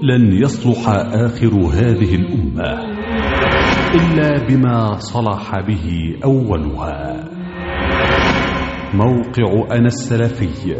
لن يصلح آخر هذه الأمة إلا بما صلح به أولها. موقع أنا السلفي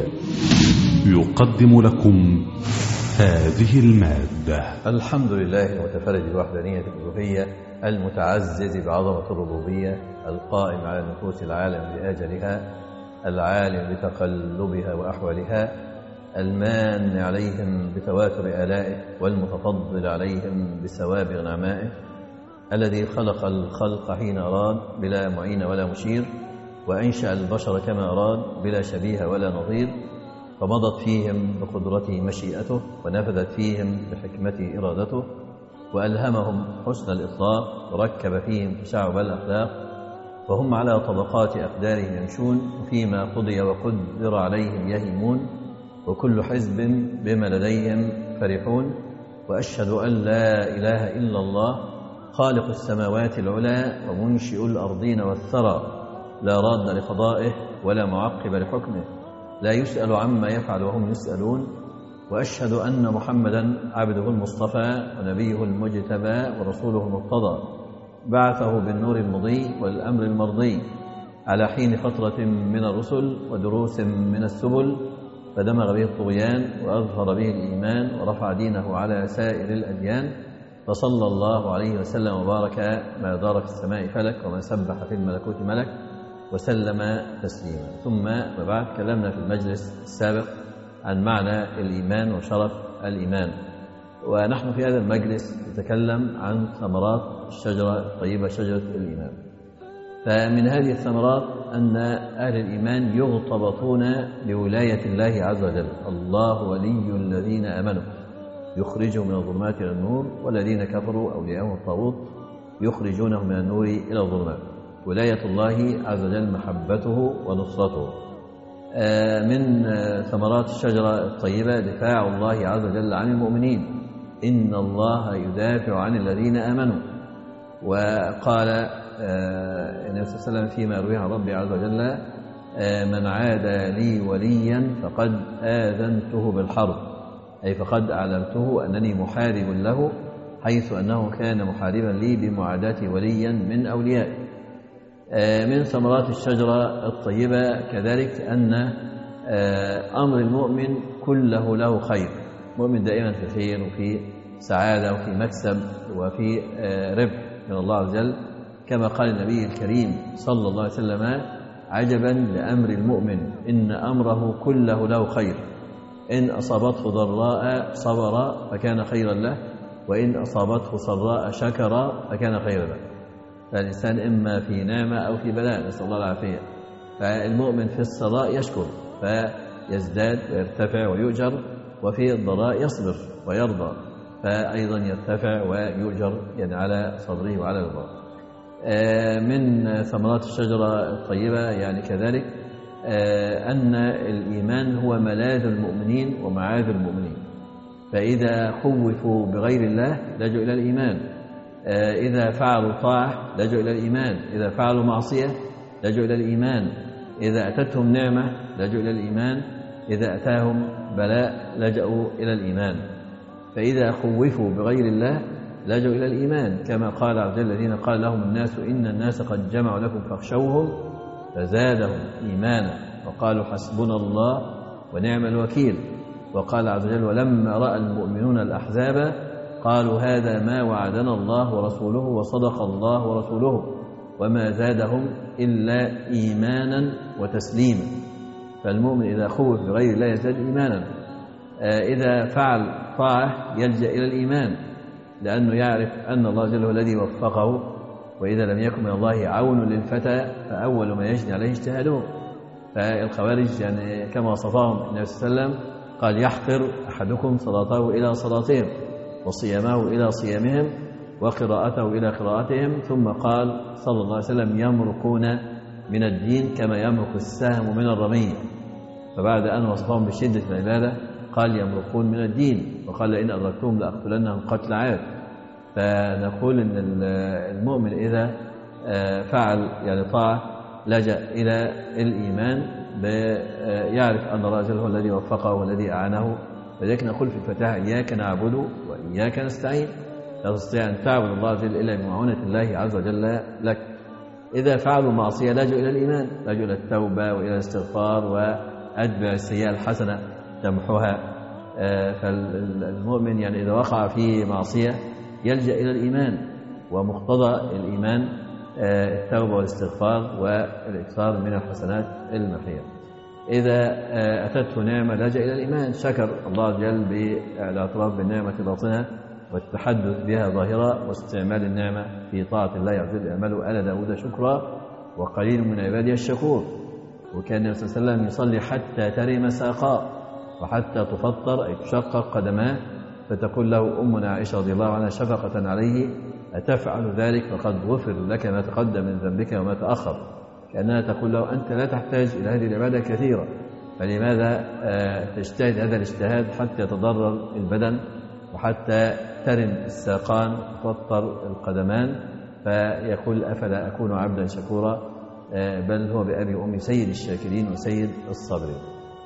يقدم لكم هذه المادة. الحمد لله المتفرد بوحدانية الألوهية، المتعزز بعظمة الربوبية، القائم على نفوس العالم بآجلها، العالم بتقلبها وأحوالها، المان عليهم بتواتر آلائه، والمتفضل عليهم بسوابغ نعمائه، الذي خلق الخلق حين أراد بلا معين ولا مشير، وأنشأ البشر كما أراد بلا شبيه ولا نظير، فمضت فيهم بقدرته مشيئته، ونفذت فيهم بحكمته إرادته، وألهمهم حسن الإطلاق، وركب فيهم تشعب الأخلاق، وهم على طبقات أقدارهم يمشون، وفيما قضي وقدر عليهم يهيمون، وكل حزب بما لديهم فرحون. وأشهد أن لا إله إلا الله خالق السماوات العلى ومنشئ الأرضين والثرى، لا راد لقضائه ولا معقب لحكمه، لا يسأل عما يفعل وهم يسألون. وأشهد أن محمدا عبده المصطفى ونبيه المجتبى ورسوله المرتضى، بعثه بالنور المضي والأمر المرضي على حين فترة من الرسل ودروس من السبل، فدمغ به الطغيان وأظهر به الإيمان ورفع دينه على سائر الأديان، فصلى الله عليه وسلم وبارك ما دار في السماء فلك وما سبح في الملكوت ملك، وسلم تسليما. ثم وبعد، تكلمنا في المجلس السابق عن معنى الإيمان وشرف الإيمان، ونحن في هذا المجلس نتكلم عن ثمرات الشجرة الطيبة، شجرة الإيمان. فمن هذه الثمرات أن أهل الإيمان يغتبطون بولاية الله عز وجل. الله ولي الذين آمنوا يخرجهم من الظلمات إلى النور، والذين كفروا أولياءهم الطاغوت يخرجونهم من النور إلى الظلمات. ولاية الله عز وجل محبته ونصرته. من ثمرات الشجرة الطيبة دفاع الله عز وجل عن المؤمنين، إن الله يدافع عن الذين آمنوا. وقال النبي صلى الله عليه وسلم فيما روي عن ربي عز وجل: من عادى لي وليا فقد آذنته بالحرب، أي فقد أعلمته أنني محارب له، حيث أنه كان محاربا لي بمعاداة وليا من أوليائي. من ثمرات الشجرة الطيبة كذلك أن أمر المؤمن كله له خير. المؤمن دائما في خير وفي سعادة وفي مكسب وفي ربح من الله عز وجل، كما قال النبي الكريم صلى الله عليه وسلم: عجبا لأمر المؤمن إن أمره كله له خير، إن أصابته ضراء صبر فكان خيرا له، وإن أصابته سراء شكر فكان خيرا له. فالإنسان إما في نعمة أو في بلاء، نسأل الله العافية. فالمؤمن في السراء يشكر فيزداد ويرتفع ويؤجر، وفي الضراء يصبر ويرضى فأيضا يرتفع ويؤجر، يعني على صبره وعلى رضاه. من ثمرات الشجرة الطيبة يعني كذلك أن الإيمان هو ملاذ المؤمنين ومعاذ المؤمنين. فإذا خوفوا بغير الله لجوا إلى الإيمان، إذا فعلوا طاعة لجوا إلى الإيمان، إذا فعلوا معصية لجوا إلى الإيمان، إذا أتتهم نعمة لجوا إلى الإيمان، إذا أتاهم بلاء لجأوا إلى الإيمان. فإذا خوفوا بغير الله لجوا إلى الإيمان، كما قال عز وجل: الذين قال لهم الناس إن الناس قد جمعوا لكم فاخشوهم فزادهم إيمانا وقالوا حسبنا الله ونعم الوكيل. وقال عز وجل: ولما رأى المؤمنون الأحزاب قالوا هذا ما وعدنا الله ورسوله وصدق الله ورسوله وما زادهم إلا إيمانا وتسليما. فالمؤمن إذا خوف بغير الله يزداد إيمانا، إذا فعل طاعة يلجأ إلى الإيمان، لأنه يعرف أن الله جل هو الذي وفقه، وإذا لم يكن من الله عون للفتى فأول ما يجني عليه اجتهاده. فالخوارج يعني كما وصفهم النبي صلى الله عليه وسلم قال: يحقر أحدكم صلاته إلى صلاتهم وصيامه إلى صيامهم وقراءته إلى قراءتهم. ثم قال صلى الله عليه وسلم: يمرقون من الدين كما يمرق السهم من الرمية. فبعد أن وصفهم بشدة العبادة قال: يمرقون من الدين، وقال: إن أدركتهم لأقتلنهم قتل عاد. فنقول إن المؤمن إذا فعل يعني طاعة لجأ إلى الإيمان، يعرف أن الله جل هو الذي وفقه والذي أعانه ولذلك نقول في الفاتحة إياك نعبد وإياك نستعين. لا تستطيع أن تعبد الله عز وجل إلا بمعونة الله عز وجل لك. إذا فعلوا معصية لجوا إلى الإيمان، لجوا إلى التوبة وإلى الاستغفار وأتبع السيئة الحسنة تمحوها. فالمؤمن يعني إذا وقع في معصية يلجأ إلى الإيمان، ومقتضى الإيمان التوبة والاستغفار والإكثار من الحسنات المحية. إذا أتته نعمة لجأ إلى الإيمان، شكر الله عز وجل بالاعتراف بالنعمة باطنها والتحدث بها ظاهرة واستعمال النعمة في طاعة الله عز وجل. اعملوا آل داود شكرا وقليل من عبادي الشكور. وكان النبي صلى الله عليه وسلم يصلي حتى ترم ساقاه وحتى تفطر أي تشقق قدماه، فتقول له أمنا عائشة رضي الله عنها شفقة عليه أتفعل ذلك فقد غفر لك ما تقدم من ذنبك وما تأخر، كأنها تقول له أنت لا تحتاج إلى هذه العبادة كثيرا، فلماذا تجتهد هذا الاجتهاد حتى يتضرر البدن وحتى ترم الساقان وتفطر القدمان؟ فيقول أفلا أكون عبدا شكورا، بل هو بأبي وأمي سيد الشاكرين وسيد الصابرين.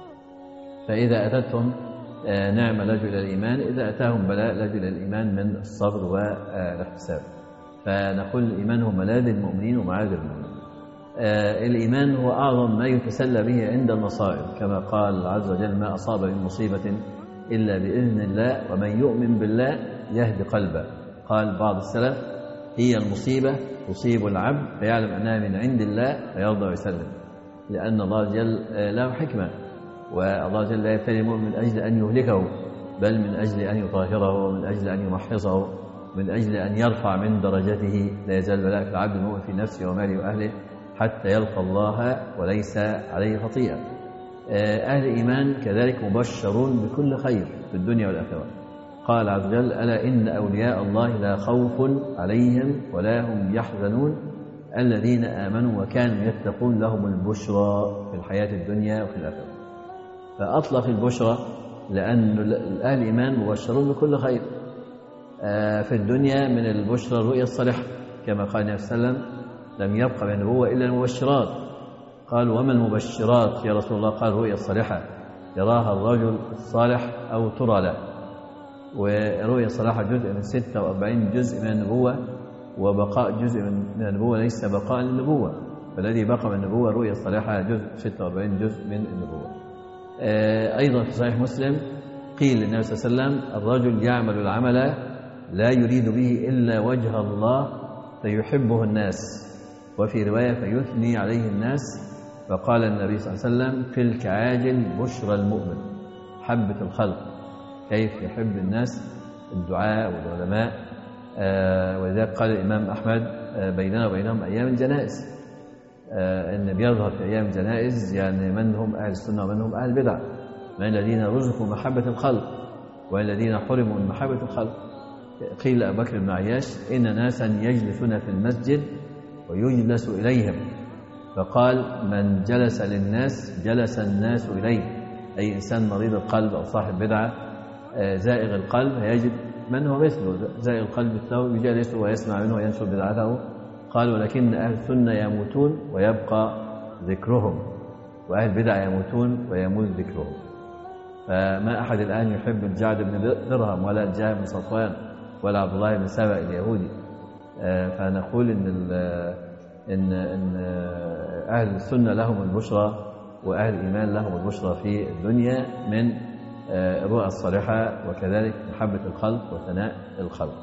فإذا أتتهم نعمة لجوا إلى الإيمان، إذا أتاهم بلاء لجوا إلى الإيمان من الصبر والاحتساب. فنقول الإيمان هو ملاذ المؤمنين ومعاذ المؤمنين. الإيمان هو أعظم ما يتسلى به عند المصائب، كما قال عز وجل ما أصاب من مصيبة إلا بإذن الله ومن يؤمن بالله يهدي قلبه. قال بعض السلف هي المصيبة تصيب العبد فيعلم أنها من عند الله فيرضى ويسلم، لأن الله عز وجل له حكمة، والله عز وجل لا يبتلي المؤمن من أجل أن يهلكه، بل من أجل أن يطهره ومن أجل أن يمحصه، من أجل أن يرفع من درجته. لا يزال بلاء في العبد المؤمن في نفسه وماله وأهله حتى يلقى الله وليس عليه خطيئة. أهل الإيمان كذلك مبشرون بكل خير في الدنيا والآخرة. قال عز وجل ألا إن أولياء الله لا خوف عليهم ولا هم يحزنون الذين آمنوا وكانوا يتقون لهم البشرى في الحياة الدنيا وفي الآخرة. فأطلق البشرى لأن أهل الإيمان مبشرون بكل خير. في الدنيا من البشرى الرؤيا الصالحة، كما قال النبي صلى الله عليه وسلم لم يبقى من النبوة إلا المبشرات. قالوا وما المبشرات يا رسول الله؟ قال الرؤيا الصالحة يراها الرجل الصالح أو ترى له. ورؤيا الصالحة جزء من 46 جزء من النبوة، وبقاء جزء من النبوة ليس بقاء للنبوة، فالذي بقى من النبوة الرؤيا الصالحة جزء 46 جزء من النبوة. أيضا في صحيح مسلم قيل للنبي صلى الله عليه وسلم الرجل يعمل العمل لا يريد به إلا وجه الله فيحبه الناس، وفي رواية فيثني عليه الناس. فقال النبي صلى الله عليه وسلم تلك عاجل بشرى المؤمن، حبة الخلق، كيف يحب الناس الدعاء والعلماء. ولذلك قال الإمام أحمد بيننا وبينهم أيام الجنائز، أن بيظهر في أيام الجنائز يعني من هم أهل السنة ومن هم أهل البدع، من الذين رزقوا محبة الخلق والذين حرموا من محبة الخلق. قيل لأبي بكر بن عياش إن ناسا يجلسون في المسجد ويجلس إليهم، فقال من جلس للناس جلس الناس إليه، أي إنسان مريض القلب أو صاحب بدعة زائغ القلب يجد من هو مثله زائغ القلب مثله يجلسه ويسمع منه وينشر بدعته. قال ولكن أهل السنة يموتون ويبقى ذكرهم، وأهل البدع يموتون ويموت ذكرهم. فما أحد الآن يحب الجعد بن درهم ولا الجهم بن صفوان ولا عبد الله بن سبأ اليهودي. فنقول إن أهل السنة لهم البشرى وأهل الإيمان لهم البشرى في الدنيا من الرؤى الصالحة وكذلك محبة الخلق وثناء الخلق.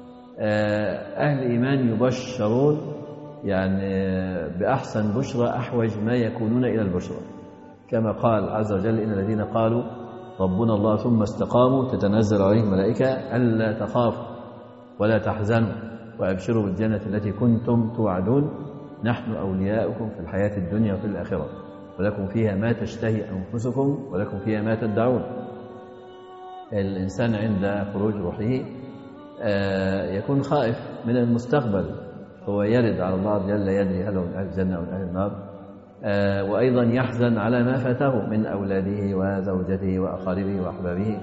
أهل الإيمان يبشرون يعني بأحسن بشرى أحوج ما يكونون إلى البشرى، كما قال عز وجل إن الذين قالوا ربنا الله ثم استقاموا تتنزل عليهم ملائكة ألا تخافوا ولا تحزنوا وأبشروا بالجنة التي كنتم توعدون نحن أولياؤكم في الحياة الدنيا وفي الآخرة ولكم فيها ما تشتهي أنفسكم ولكم فيها ما تدعون. الإنسان عند خروج روحه يكون خائف من المستقبل، هو يرد على الله عز وجل لا يدري هل هو من أهل الجنة أو من أهل النار. وأيضا يحزن على ما فاته من أولاده وزوجته وأقاربه وأحبابه،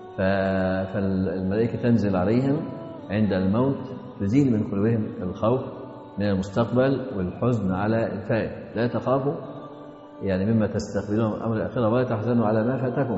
فالملائكة تنزل عليهم عند الموت تزيل من قلوبهم الخوف من المستقبل والحزن على الفائت. لا تخافوا يعني مما تستقبلون من أمر الآخرة ولا تحزنوا على ما فاتكم.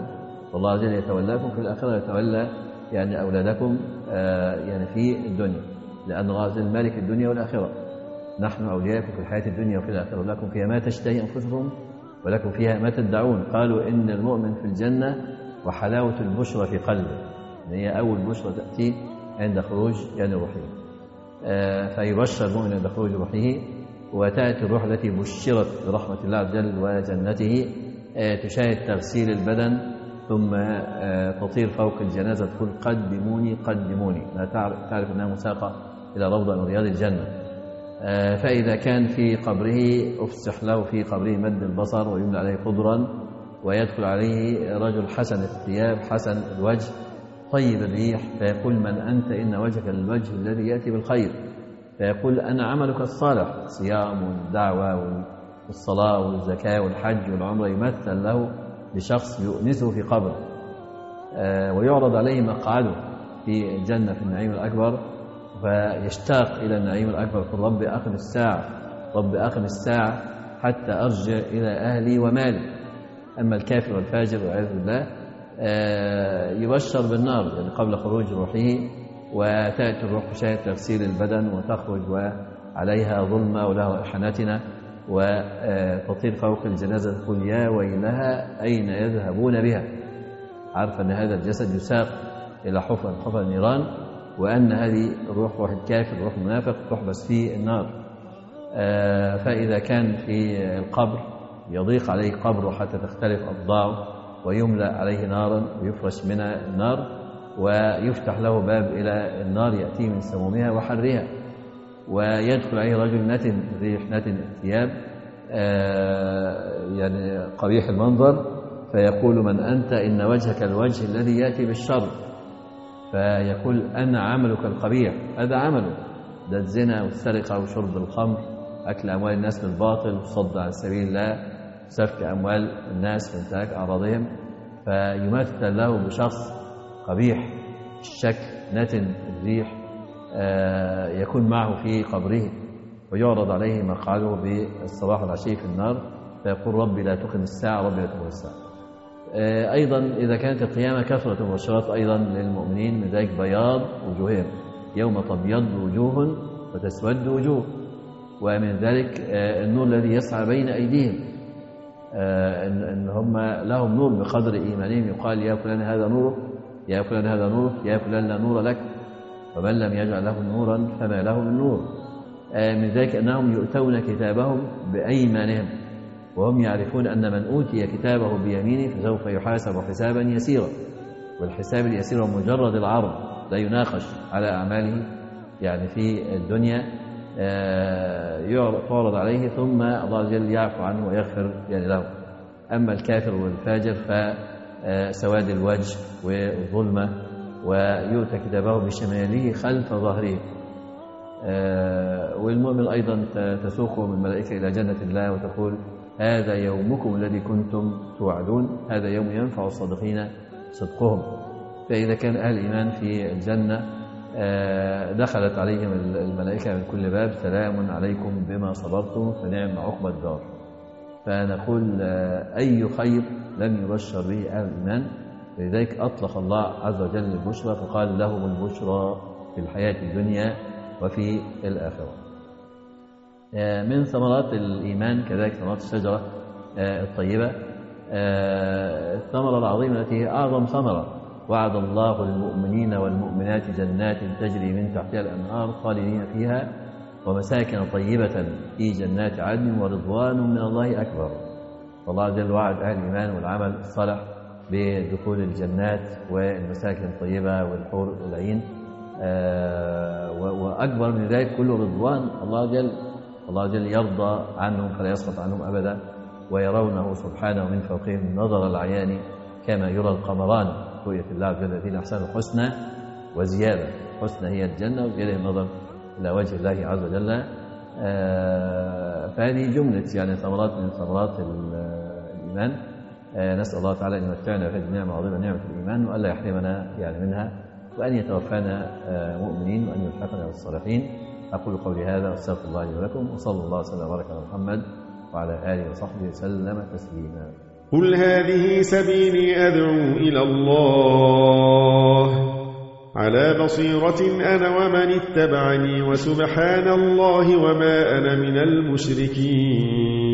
والله عز وجل يتولاكم في الآخرة، يتولى يعني أولادكم يعني في الدنيا، لأن الله عز وجل مالك الدنيا والآخرة. نحن أولياءكم في الحياة الدنيا وفي الآخرة، ولكم فيها ما تشتهي أنفسكم ولكم فيها ما تدعون. قالوا إن المؤمن في الجنة وحلاوة البشرى في قلبه، هي أول بشرى تأتي عند خروج يعني روحه، فيبشر المؤمن عند خروج روحه، وتأتي الروح التي بشرت برحمة الله عز وجل وجنته تشاهد تغسيل البدن، ثم تطير فوق الجنازة تقول قدموني قدموني، لا تعرف أنها مساقة إلى روضة من رياض الجنة. فإذا كان في قبره أفسح له في قبره مد البصر ويملى عليه قدرا، ويدخل عليه رجل حسن الثياب حسن الوجه طيب الريح، فيقول من أنت؟ إن وجهك الوجه الذي يأتي بالخير. فيقول أنا عملك الصالح، الصيام والدعوة والصلاة والزكاة والحج والعمرة، يمثل له بشخص يؤنسه في قبره، ويعرض عليه مقعده في الجنة في النعيم الأكبر، فيشتاق إلى النعيم الأكبر، يقول رب أقم الساعة رب أقم الساعة حتى أرجع إلى أهلي ومالي. أما الكافر والفاجر والعياذ بالله يبشر بالنار يعني قبل خروج روحه، وتأتي الروح تشاهد تغسيل البدن وتخرج وعليها ظلمة ولها حنتنا، وتطير فوق الجنازة تقول يا ويلها أين يذهبون بها، عارفة أن هذا الجسد يساق إلى حفر النيران، وأن هذه روح الكافر روح المنافق تحبس في النار. فإذا كان في القبر يضيق عليه قبره حتى تختلف أضلاعه، ويملأ عليه نارا ويفرش من النار، ويفتح له باب إلى النار يأتي من سمومها وحرها، ويدخل عليه رجل نتن ريح نتن الثياب يعني قبيح المنظر، فيقول من أنت؟ إن وجهك الوجه الذي يأتي بالشر. فيقول أنا عملك القبيح، هذا عمله، ده الزنا والسرقة وشرب الخمر، أكل أموال الناس بالباطل والصد عن سبيل الله، سفك أموال الناس وانتهاك أعراضهم. فيمثل له بشخص قبيح الشكل نتن الريح يكون معه في قبره، ويعرض عليه مقعده بالصباح والعشي في النار، فيقول ربي لا تقم الساعة ربي لا تقم الساعة. أيضا إذا كانت القيامة كثرة المبشرات أيضا للمؤمنين، من ذلك بياض وجوههم، يوم تبيض وجوه وتسود وجوه، ومن ذلك النور الذي يسعى بين أيديهم، إن هم لهم نور بقدر إيمانهم، يقال يا فلان هذا نورك يا فلان هذا نورك يا فلان لا نور لك، ومن لم يجعل له نورا فما له من نور. من ذلك أنهم يؤتون كتابهم بأيمانهم، وهم يعرفون أن من أوتي كتابه بيمينه فسوف يحاسب حسابا يسيرا، والحساب اليسير مجرد العرض لا يناقش على أعماله يعني في الدنيا، تعرض عليه ثم الله عز وجل يعفو عنه ويغفر يعني له. أما الكافر والفاجر فسواد الوجه والظلمة، ويؤتى كتابه بشماله خلف ظهره. والمؤمن أيضا تسوقهم الملائكة إلى جنة الله وتقول هذا يومكم الذي كنتم توعدون، هذا يوم ينفع الصادقين صدقهم. فإذا كان أهل الإيمان في الجنة دخلت عليهم الملائكة من كل باب سلام عليكم بما صبرتم فنعم عقبى الدار. فنقول أي خير لم يبشر به أهل الإيمان، لذلك أطلق الله عز وجل البشرى فقال لهم البشرى في الحياة الدنيا وفي الآخرة. من ثمرات الإيمان كذلك ثمرات الشجرة الطيبة، الثمرة العظيمة التي هي أعظم ثمرة، وعد الله المؤمنين والمؤمنات جنات تجري من تحتها الأنهار خالدين فيها ومساكن طيبة في جنات عدن ورضوان من الله أكبر. فالله عز وجل وعد أهل الإيمان والعمل الصالح بدخول الجنات والمساكن الطيبة والحور العين، وأكبر من ذلك كله رضوان الله جل يرضى عنهم فلا يسقط عنهم أبدا، ويرونه سبحانه من فوقهم نظر العيان كما يرى القمران، رؤية الله عز وجل الذين أحسنوا الحسنى وزيادة. الحسنى هي الجنة وزيادة النظر إلى وجه الله عز وجل. فهذه جملة يعني ثمرات من ثمرات الإيمان. نسأل الله تعالى أن يمتعنا بهذه النعمة العظيمة نعمة الإيمان، وألا يحرمنا يعني منها، وأن يتوفانا مؤمنين، وأن يلحقنا بالصالحين. أقول قولي هذا وأستغفر الله لي ولكم، وصلى الله وسلم وبارك على محمد وعلى آله وصحبه وسلم تسليما. قل هذه سبيلي أدعو إلى الله على بصيرة أنا ومن اتبعني وسبحان الله وما أنا من المشركين.